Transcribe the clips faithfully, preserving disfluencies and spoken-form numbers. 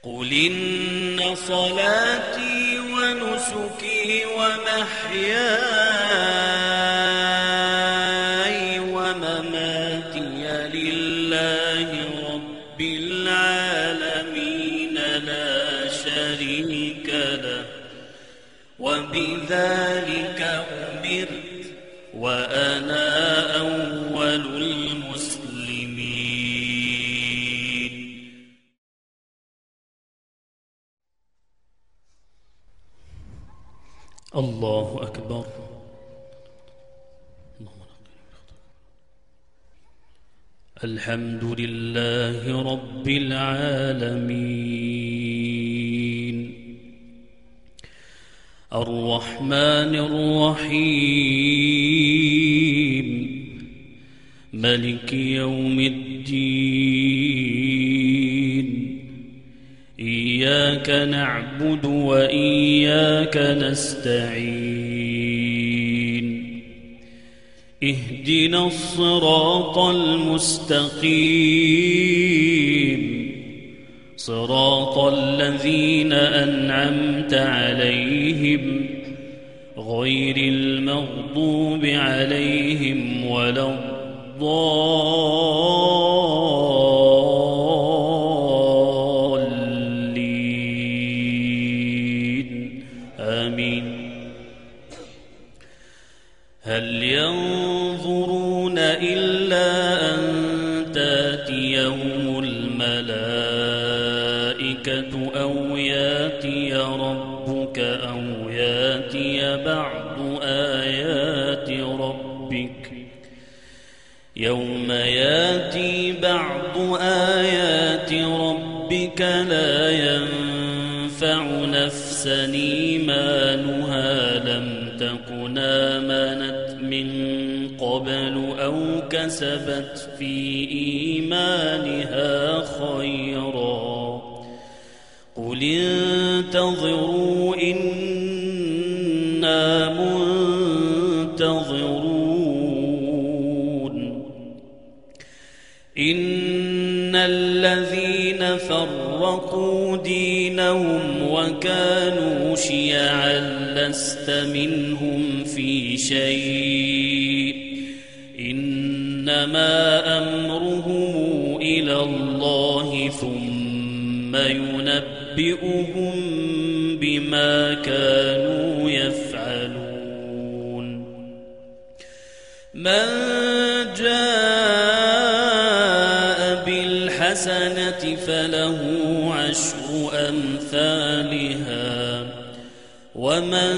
قل إن صلاتي ونسكي ومحياي ومماتي لله رب العالمين لا شريك له وبذلك أمرت وأنا أول المسلمين. الله أكبر. الحمد لله رب العالمين الرحمن الرحيم ملك يوم الدين إياك نعبد وإياك نستعين اهدنا الصراط المستقيم صراط الذين أنعمت عليهم غير المغضوب عليهم ولا الضالين آمين. هل ينظرون إلا أن تأتيهم الملائكة أو ياتي ربك أو ياتي بعض آيات ربك يوم ياتي بعض آيات ربك لا ينفع نفسا إيمانها لم تكن آمنت من قبل أو كسبت في إيمانها خيرا قل انتظروا إنا منتظرون. إن الذين فرقوا دينهم وكانوا شيعا لست منهم في شيء إنما أمرهم إلى الله ثم ينبئهم بما كانوا يفعلون. من جاء بالحسنة فله عشر أمثالها ومن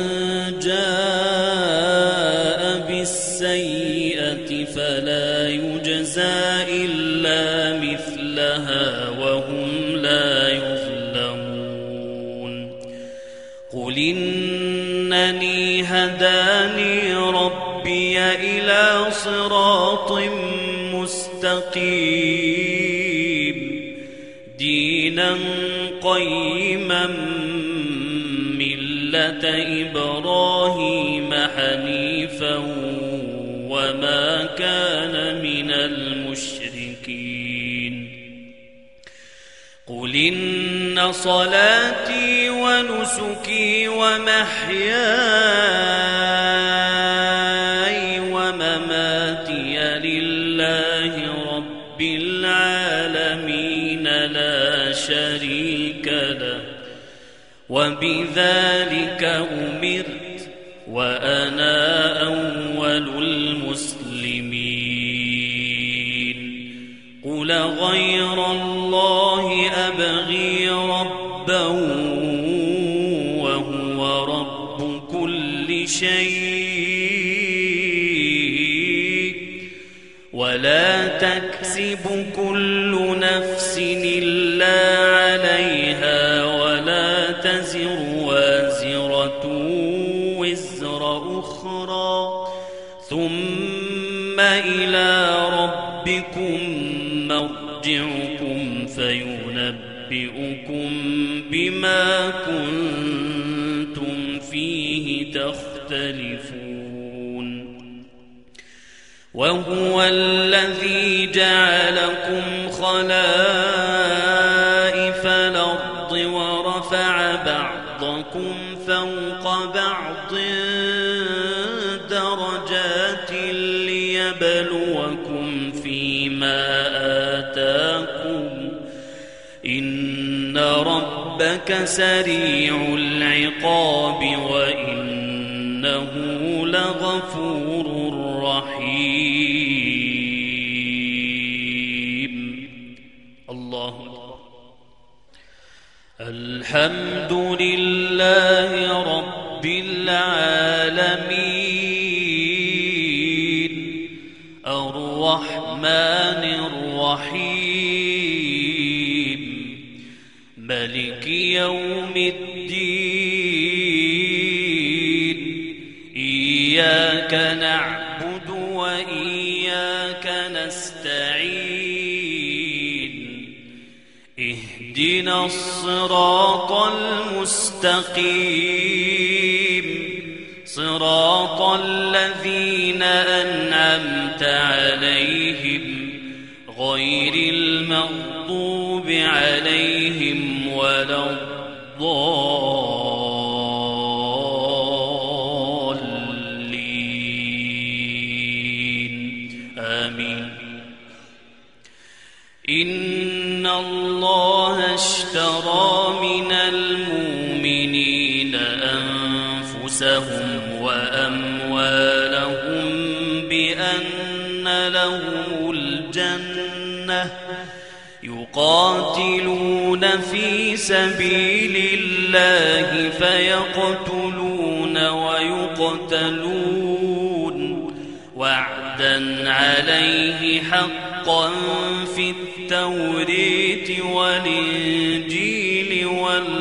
جاء بالسيئة فلا يجزى إلا مثلها وهم لا يظلمون. قل إنني هداني ربي إلى صراط مستقيم دينا قيما ملة إبراهيم حنيفا وما كان من المشركين. قل إن صلاتي ونسكي ومحياي ومماتي لله رب العالمين لا شريك له وبذلك أمرت وأنا أول المسلمين. قل غير الله أبغي ربا وهو رب كل شيء ولا تكسب كل نفس إلا عليها ولا تزر وازرة وزر أخرى ثم إلى ربكم مرجعكم فينبئكم بما كنتم فيه تختلفون. وهو الذي جعلكم خلائف الأرض ورفع بعضكم فوق بعض درجات ليبلوكم فيما آتاكم إن ربك سريع العقاب وإنه لغفور رحيم. الله أكبر. الحمد لله رب العالمين الرحمن الرحيم ملك يوم الدين إياك نعبد وإياك نستعين اهدنا الصراط المستقيم صراط الذين أنعمت عليهم غير المغضوب عليهم ولا الضالين آمين. إن الله اشترى من المؤمنين أنفسهم وأموالهم بأن لهم الجنة يقاتلون في سبيل الله فيقتلون ويقتلون وعدا عليه حقا في التوراة والإنجيل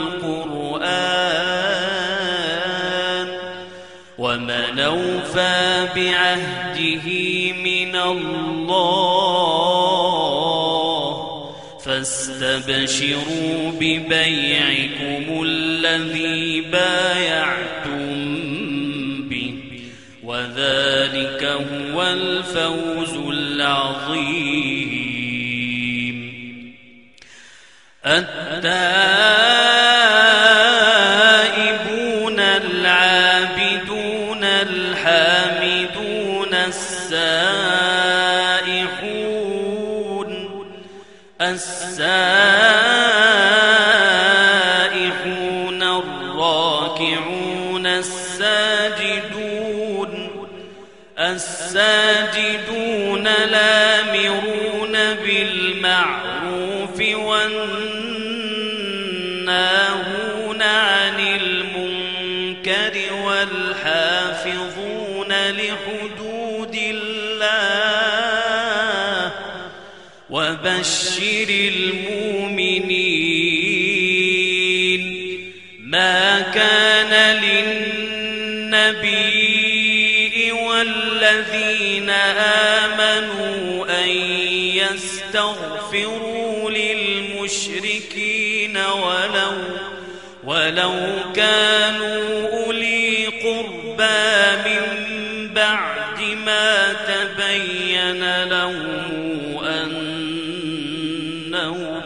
والقرآن ومن أوفى بعهده من الله فاستبشروا ببيعكم الذي بايعتم به وذلك هو الفوز العظيم. التائبون العابدون الحامدون السائحون السائحون الراكعون الساجدون الساجدون الآمرون بالمعروف والناهون عن المنكر والحافظون لحدود الله وبشر المؤمنين. ما كان للنبي والذين آمنوا أن يستغفروا للمشركين ولو ولو كانوا أولي قربى من بعد ما تبين لهم أنهم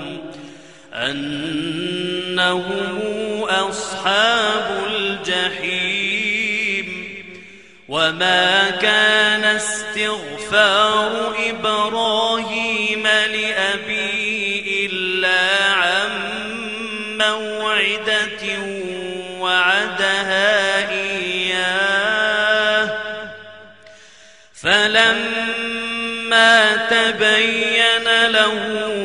أنهم أصحاب الجحيم. وما كان استغفار إبراهيم لأبيه إلا عن موعدة وعدها إياه فلما تبين له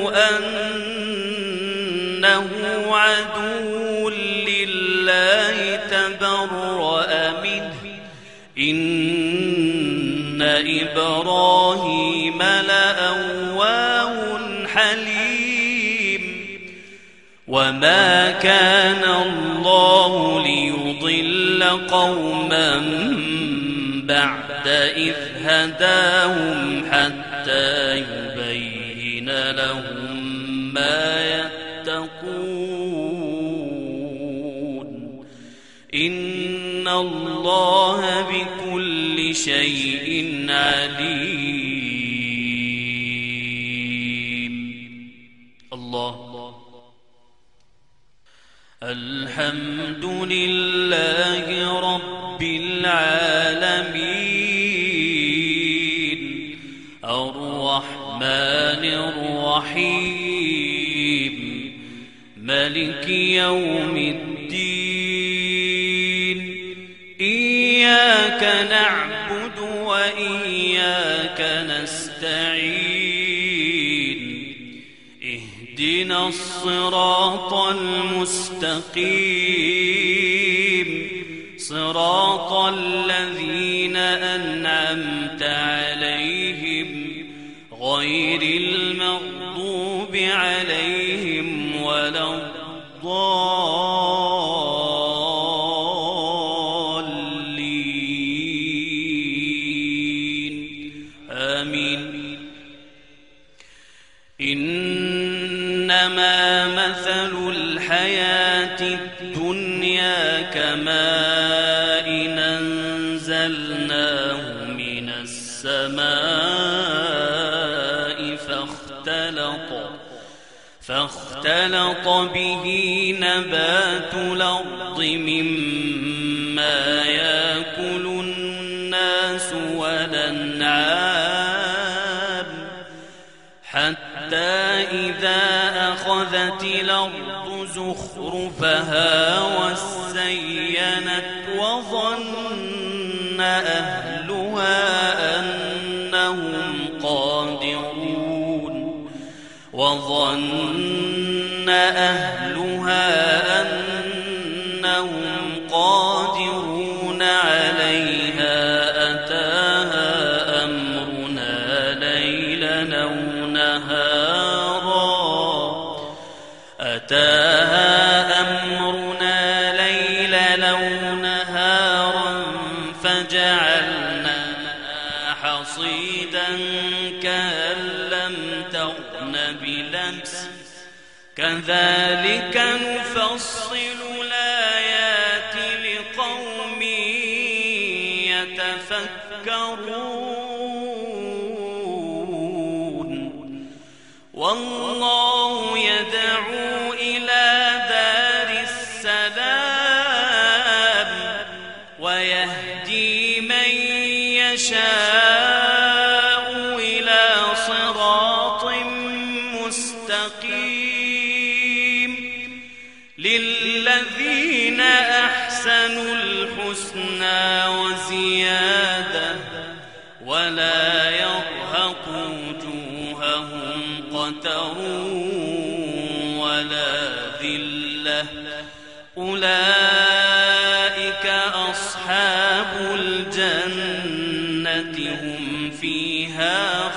أنه عدو لله تبرأ منه إن إبراهيم لأواه حليم. وما كان الله ليضل قوما بعد إذ هداهم حتى يبين لهم ما يتقون إن الله بكل شيء عليم. الله الحمد لله رب العالمين الرحمن الرحيم مالك يوم الدين إياك نعبد وإياك نستعين اهدنا الصراط المستقيم صراط الذين أنعمت عليهم غير المغضوب عليهم ولا الضالين آمين. إنما مثل الحياة الدنيا كماء أنزلناه من السماء فاختلط فاختلط به نبات الأرض مما يأكل الناس والأنعام حتى إذا أخذت الأرض زخرفها وزينت وظن أهلها أنهم قادرون وظن أهلها أنهم قادرون عليها أتاها أمرنا ليلا أو نهارا أتاها أمرنا ليلا أو نهارا فجعلناها حصيدا كأن لم تغن بلمس كذلك نفصل الآيات لقوم يتفكرون والله يدعو إلى دار السلام ويهدي من يشاء إلى صراط مستقيم للذين أحسنوا الحسنى وزيادة ولا يرهق وجوههم قتر ولا ذلة أولئك أصحاب الجنة هم فيها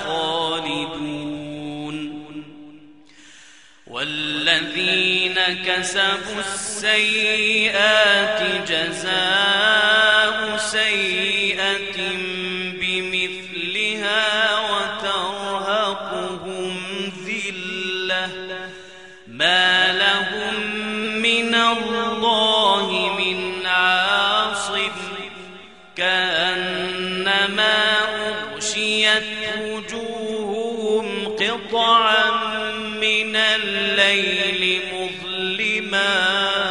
خالدون والذين كسبوا السيئات جزاء سيئة بمثلها وترهقهم ذلة ما لهم من الله من عاصم كأنما أغشيت وجوههم قطعا من الليل مظلما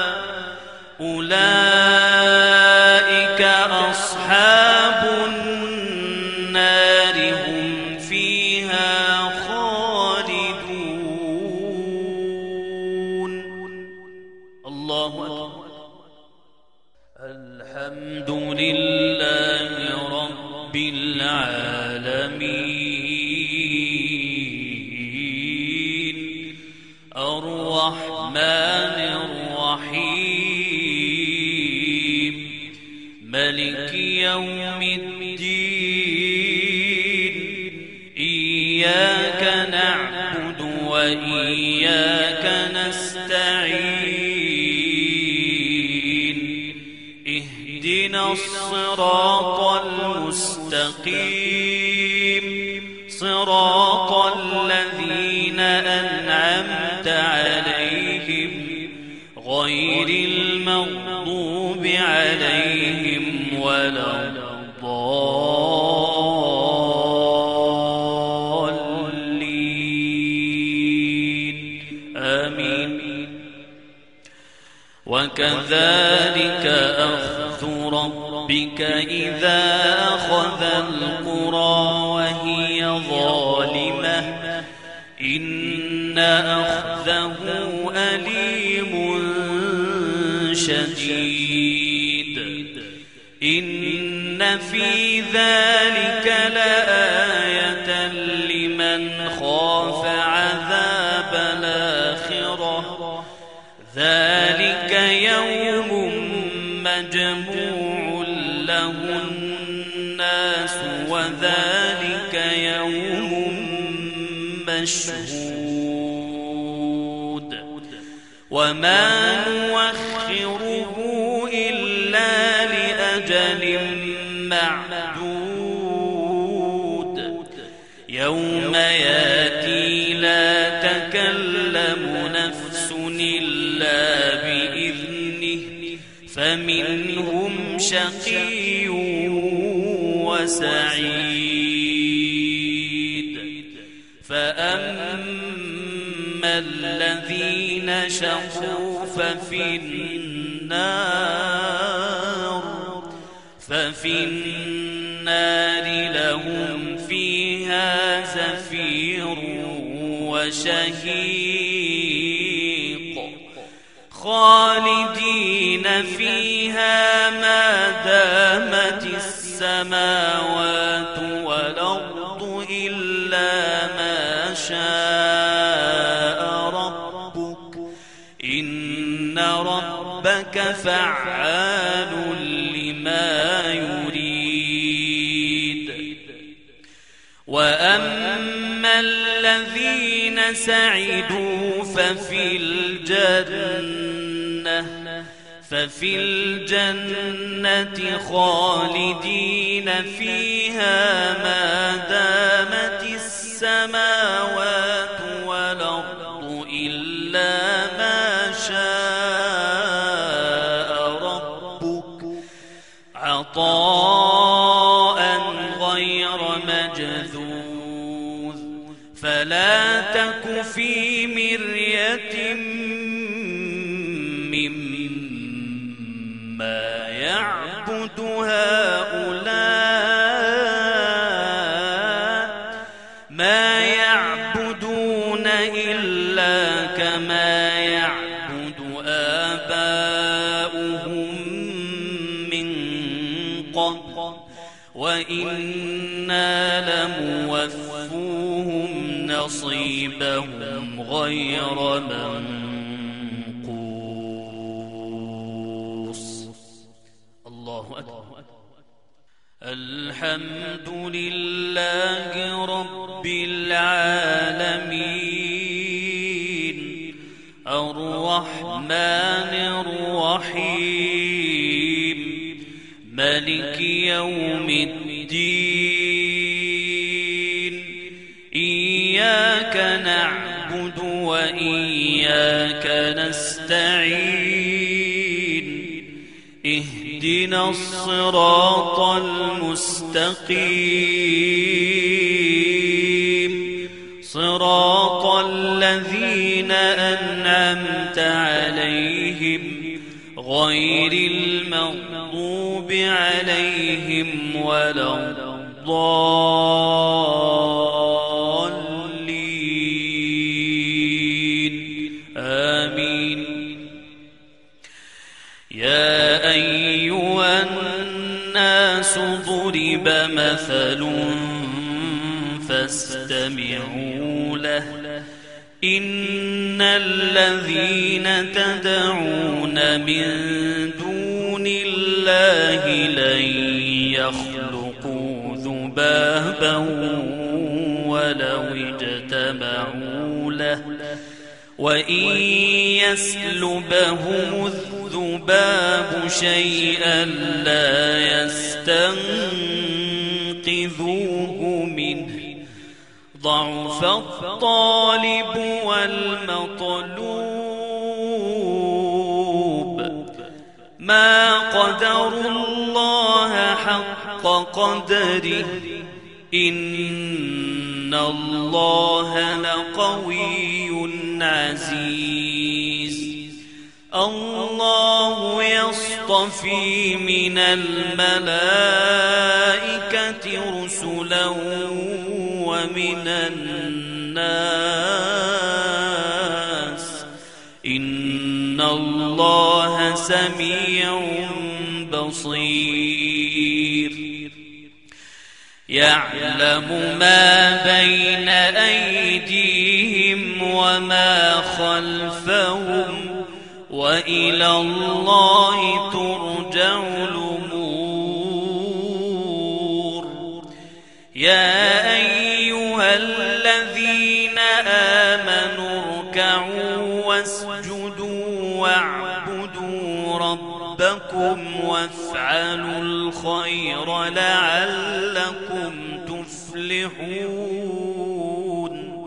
أولئك أصحاب النار هم فيها خالدون. الله أكبر. الحمد لله رب العالمين الرحمن الرحيم مالك يوم الدين إياك نعبد وإياك نستعين اهدنا الصراط المستقيم صراط الذين أنعمت عليهم غير المغضوب عليهم ولا الضالين آمين. وكذلك أخذ ربك إذا أخذ القرى وهي ظالمة إن أخذه أليم شديد إن في ذلك لآية لمن خاف عذاب الآخرة ذلك يوم مجموع له الناس وذلك يوم مشهود وما نوخره إلا لأجل معدود يوم ياتي لا تكلم نفس إلا بإذنه فمنهم شقي وسعيد فأما الذين شقوا ففي النار ففي النار لهم فيها زفير وشهيق خالدين فيها ما دامت السماوات والأرض إلا ما شاء ربك إن ربك فعال لما يريد وأما الذين سعدوا ففي الجنة ففي الجنة خالدين فيها ما دامت السماوات والأرض إلا ما شاء ربك عطاء غير مجذوذ فلا تك في مرية مما يعبد هؤلاء ما يعبدون إلا كما يعبد آباؤهم من قبل وإنا لموفوهم نصيبهم غير منقوص الله أكبر الحمد لله رب العالمين الرحمن الرحيم مالك يوم الدين إياك نعبد وإياك نستعين اهدنا الصراط المستقيم صراط الذين أنعمت عليهم غير المغضوب عليهم ولا الضالين آمين يا أيها الناس ضرب مثل فاستمعوا له إن الذين تدعون من دون الله لن يخلقوا ذبابا ولو اجتمعوا له وإن يسلبهم الذباب شيئا لا يستنقذوه منه ضعف الطالب والمطلوب ما قدروا الله حق قدره إن الله لقوي عزيز الله يصطفي من الملائكة رسلا ومن الناس إن الله سميع بصير يعلم ما بين أيديهم وما خلفهم وإلى الله ترجع الأمور يا أيها الذين آمنوا اركعوا واسجدوا واعبدوا ربكم وافعلوا الخير لعلكم تفلحون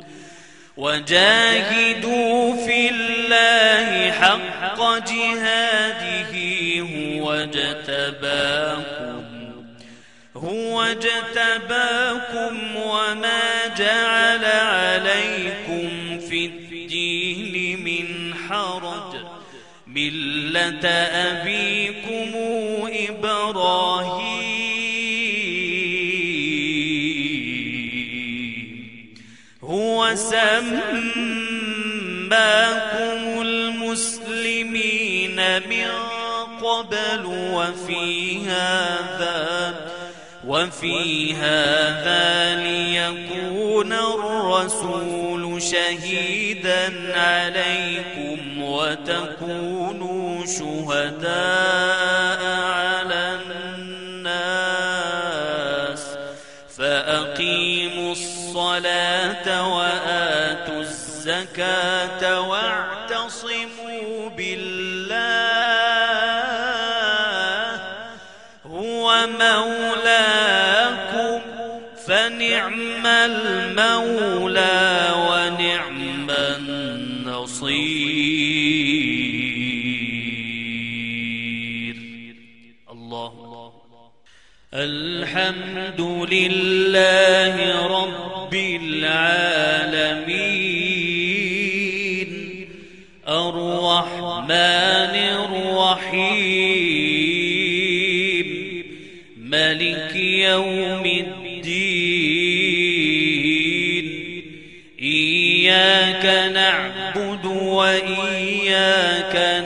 وجاهدوا في الله حق جهاده هو اجتباكم هو اجتباكم وما جعل عليكم في الدين من حرج ملة أبيكم إبراهيم هو سماكم المسلمين من قبل وفي هذا وفي هذا ليكون الرسول شهيدا عليكم وتكونوا شهداء على الناس فأقيموا الصلاة وآتوا الزكاة واعتصموا بالله هو مولاكم فنعم المولى ونعم النصير الله الحمد لله رب العالمين الرحمن الرحيم ملك يوم الدين إياك نعبد وإياك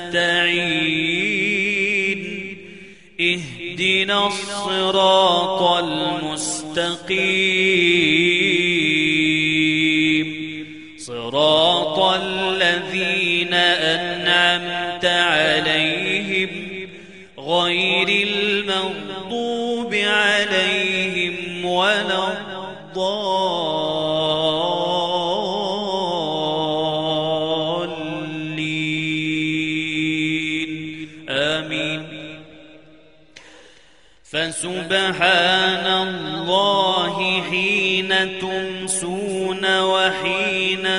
نستعين اهدنا الصراط المستقيم صراط الذين أنعمت عليهم غير المغضوب عليهم ولا الضالين آمين فسبحان الله حين تمسون وحين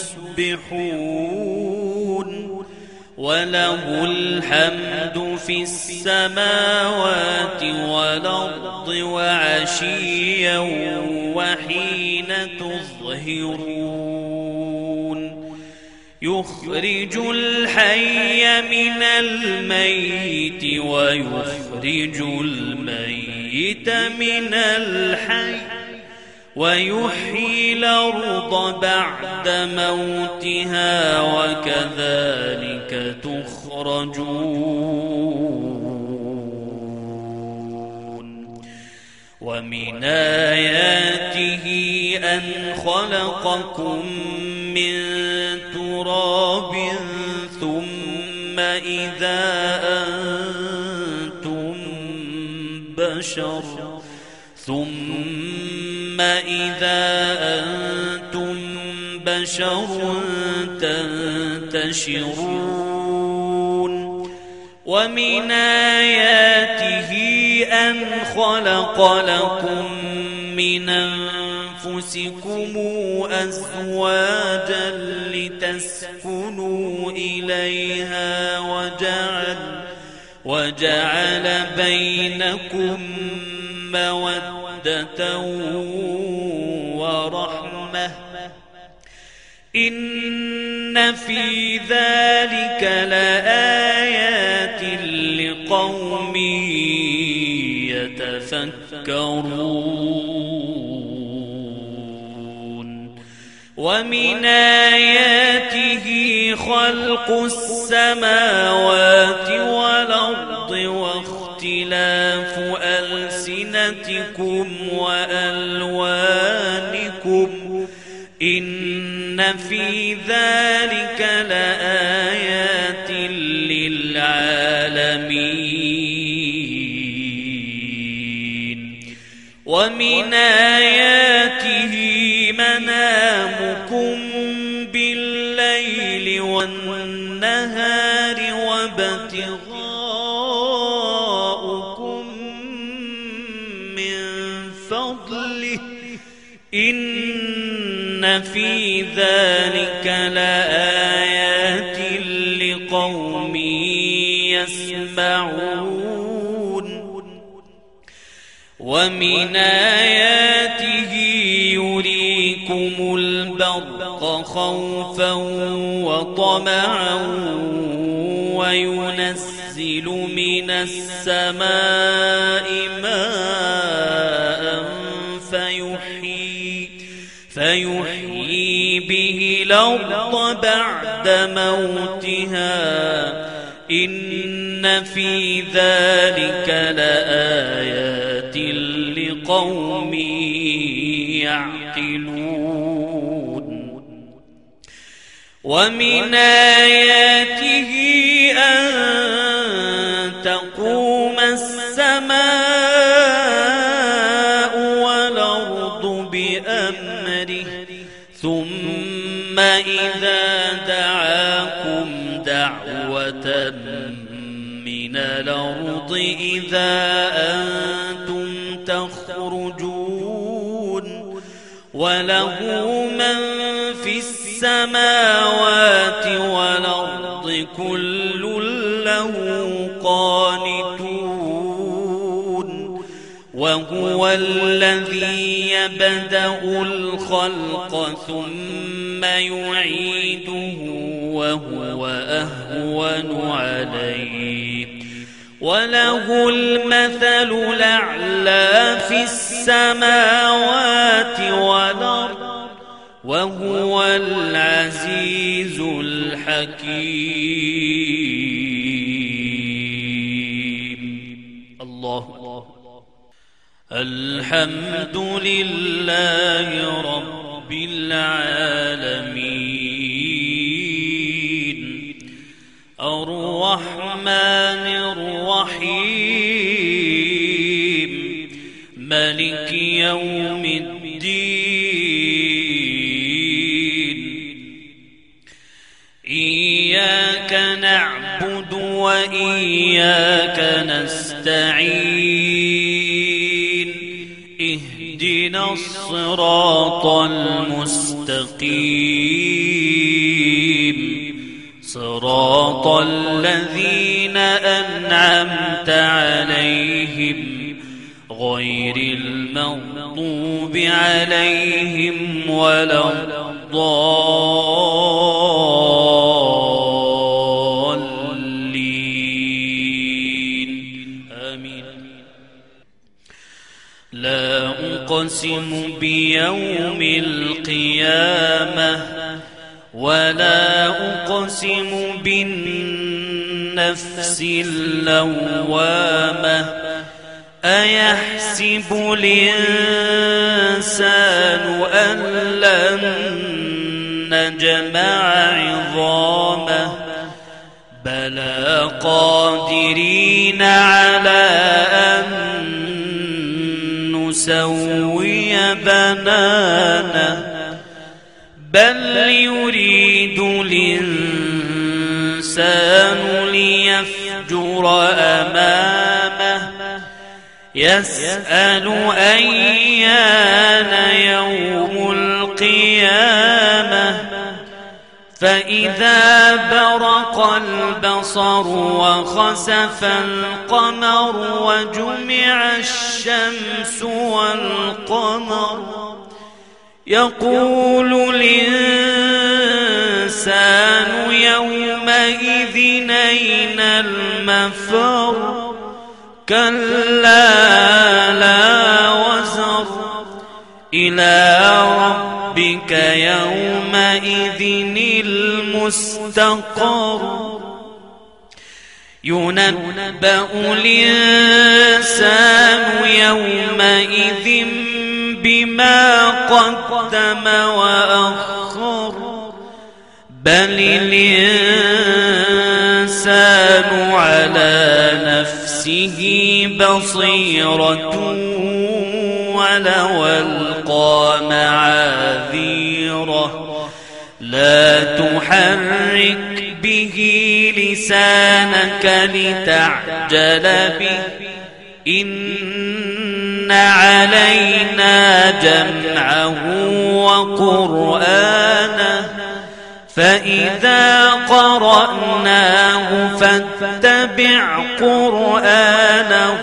تصبحون وله الحمد في السماوات والأرض وعشيا وحين تظهرون يخرج الحي من الميت ويخرج الميت من الحي ويحيي الأرض بعد موتها وكذلك تخرجون ومن آياته أن خلقكم من تراب ثم إذا أنتم بشر ثم إذا أنتم بشر تنتشرون ومن آياته أن خلق لكم من أنفسكم أزواجا لتسكنوا إليها وجعل وجعل بينكم مودة ورحمة إن في ذلك لآيات لقوم يتفكرون ومن آياته خلق السماوات والأرض واختلاف ألسنتكم وألوانكم إن في ذلك لآيات للعالمين ومن آياته منامكم بالليل والنهار وابتغاؤكم من فضله إن في ذلك لآيات لقوم يسمعون ومن آياته يريكم البرق خوفا وطمعا وينزل من السماء ماء فيحيي, فيحيي به الأرض بعد موتها إن في ذلك لآيات لقوم يعقلون ومن آياته أن تقوم السماء والأرض بأمره ثم إذا دعاكم دعوة من الأرض إذا أنتم تخرجون وله من في السماوات والأرض كل له قانتون وهو الذي يبدأ الخلق ثم يعيده وهو أهون عليه وله المثل الأعلى في السماوات والأرض وهو العزيز الحكيم. الله الحمد لله رب العالمين الرحمن الرحيم مالك يوم الدين إياك نعبد وإياك نستعين اهدنا الصراط المستقيم صراط الذين أنعمت عليهم غير المغضوب عليهم ولا الضالين آمين. لا أقسم بيوم القيامة ولا أقسم بالنفس اللوامة أيحسب الإنسان أن لن نجمع عظامه بلى قادرين على أن نسوي بنانه بل يريد الإنسان ليفجر أمامه يسأل أيان يوم القيامة فإذا برق البصر وخسف القمر وجمع الشمس والقمر يقول الإنسان الإنسان يومئذ أين المفر كلا لا وزر إلى ربك يومئذ المستقر ينبأ الإنسان يومئذ بما قدم وأخر بل الإنسان على نفسه بصيرة ولو ألقى معاذيره لا تحرك به لسانك لتعجل به إن علينا جمعه وقرآنه فإذا قرأناه فاتبع قرآنه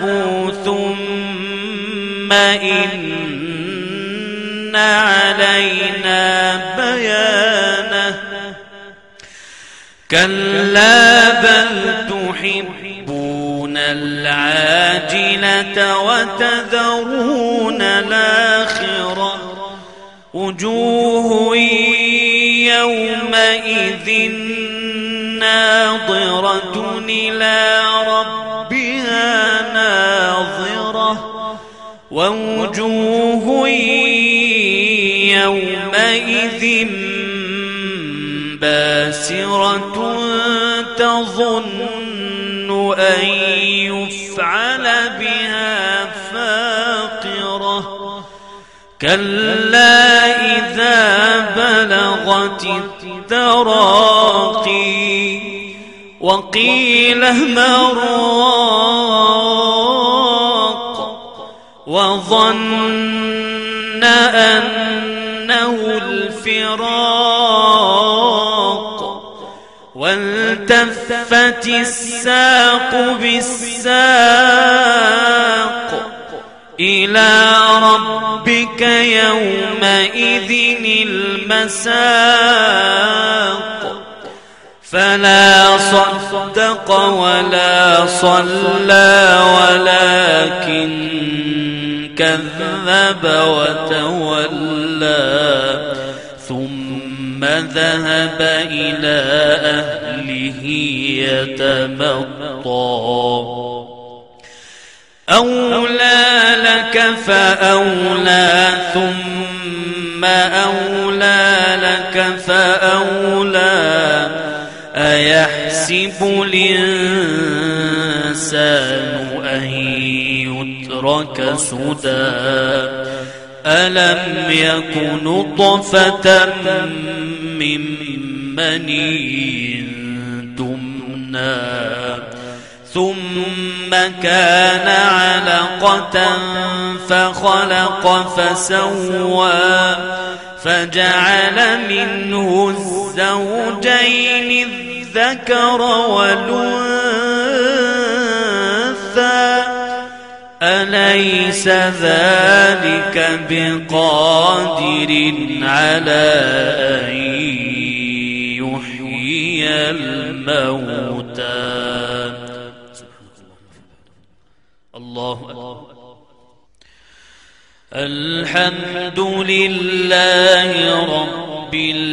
ثم إن علينا بيانه كلا بل تحبون العاجلة وتذرون الآخرة وجوه يومئذ ناظرة إلى ربها ناظرة ووجوه يومئذ باسرة تظن أن يفعل بها فاقرة كلا إذا بلغت التراقي وقيل مراق وظن أنه الفراق والتفت الساق بالساق إلى ربك يومئذ المساق فلا صدق ولا صلى ولكن كذب وتولى ثم ذهب إلى أهله يتمطى أولى لك فأولى ثم أولى لك فأولى أيحسب الإنسان أن يترك سدى ألم يك نطفة من مني تمنى ثم كان علقة فخلق فسوى فجعل منه الزوجين الذكر والأنثى أليس ذلك بقادر على أن يحيي الموتى الله أكبر الحمد لله رب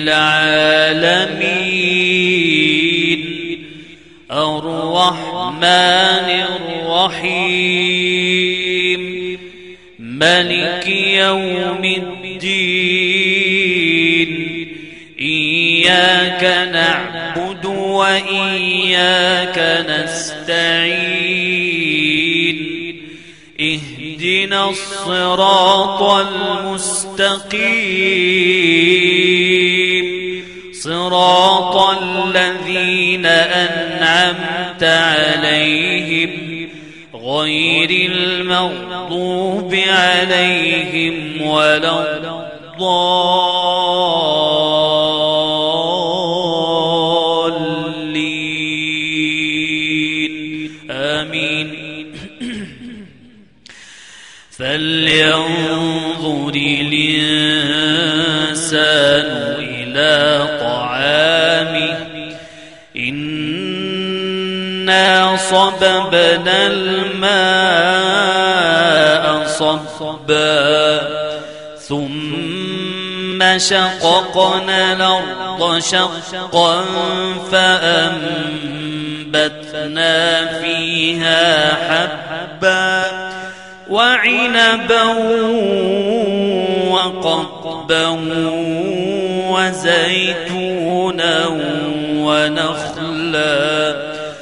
العالمين الرحمن الرحيم ملك يوم الدين إياك نعبد وإياك نستعين اهدنا الصراط المستقيم صراط الذين أنعمت عليهم غير المغضوب عليهم ولا الضالين آمين فلينظر الإنسان إلى طعامه إنا صببنا الماء صبا ثم شققنا الأرض شقا فأنبتنا فيها حبا وعنبا وقضبا وزيتونا ونخلا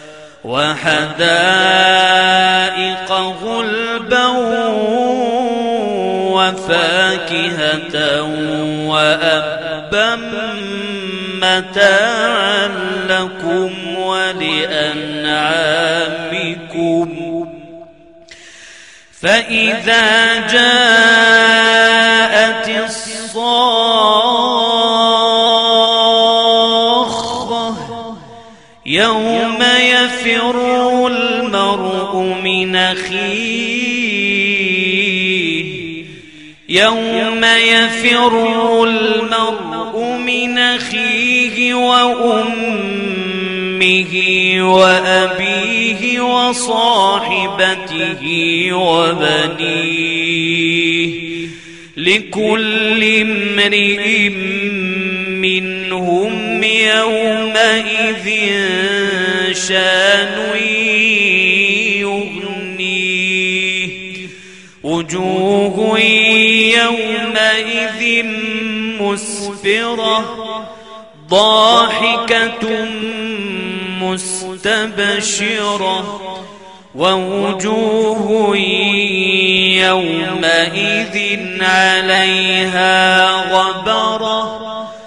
وحدائق غلبا وفاكهة وأبا متاعا لكم ولأنعامكم فإذا جاءت الصاخة يوم يفر المرء من أخيه يوم يفر المرء من أخيه وأمه وأبيه وصاحبته وبنيه لكل امرئ منهم يومئذ شان يغنيه وجوه يومئذ مسفرة ضاحكة مستبشرة ووجوه يومئذ عليها غبرة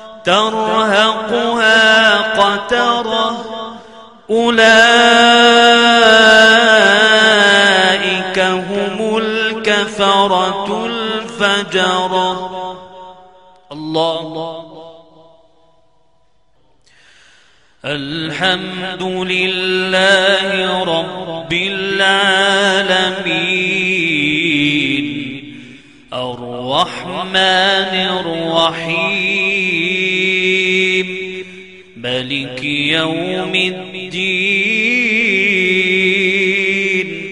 ترهقها قترة أولئك هم الكفرة الفجرة. الله الحمد لله رب العالمين الرحمن الرحيم مالك يوم الدين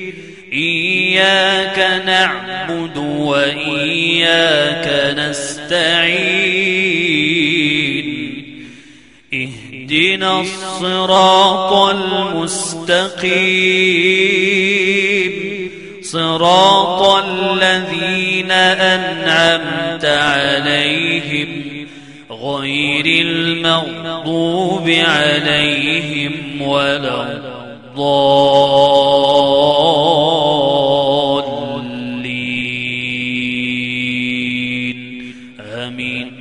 إياك نعبد وإياك نستعين اهدنا الصراط المستقيم صراط الذين أنعمت عليهم غير المغضوب عليهم ولا الضالين آمين.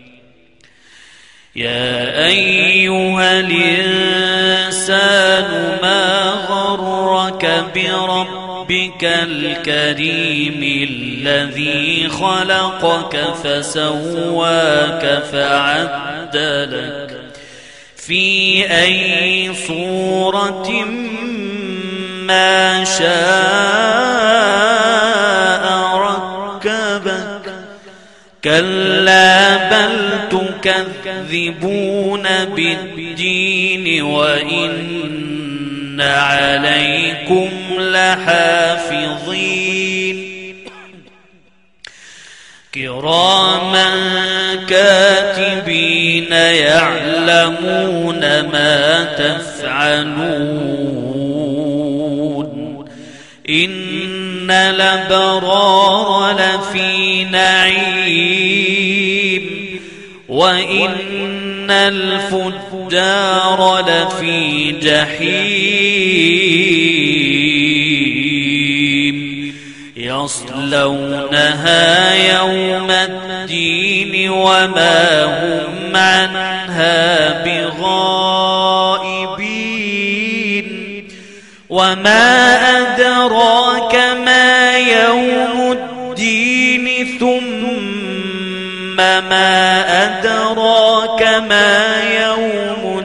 يا أيها الإنسان ما غرك بربك الكريم الذي خلقك فسواك فعدلك في أي صورة ما شاء ركبك كلا بل تكذبون بالدين وإن عليكم لحافظين كراما كاتبين يعلمون ما تفعلون إن الأبرار لفي نعيم وإن الفجار لفي جحيم يصلونها يوم الدين وما هم عنها بغائبين وما أدراك ما يوم الدين ثم ما أدراك ما يوم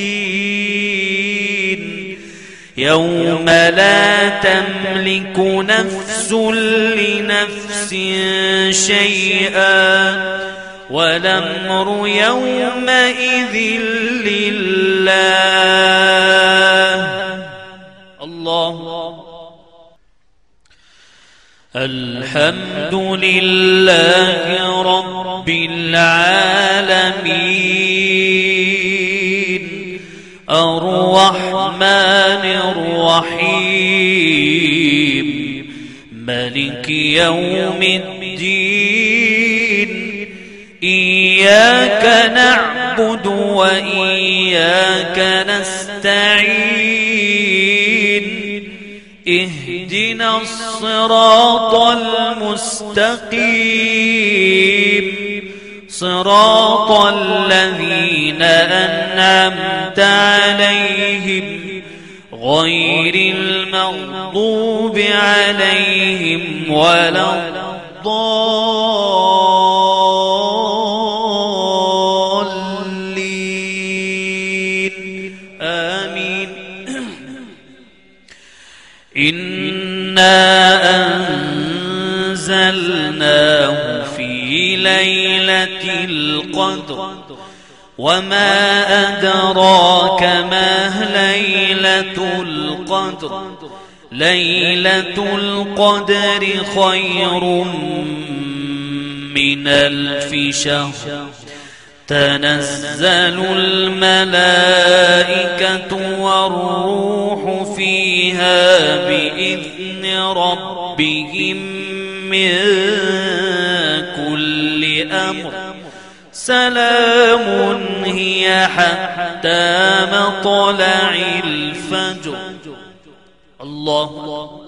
الدين يوم لا تملك نفس لنفس شيئا والأمر يومئذ لله. الله. الحمد لله رب العالمين الرحمن الرحيم مالك يوم الدين إياك نعبد وإياك نستعين اهدنا الصراط المستقيم صراط الذين أنعمت عليهم غير المغضوب عليهم ولا الضالين آمين. إنا أنزلناه في ليلة القدر وما أدراك ما ليلة القدر ليلة القدر خير من ألف شهر تنزل الملائكة والروح فيها بإذن ربهم من كل أمر سلام هي حتى مطلع الفجر. الله.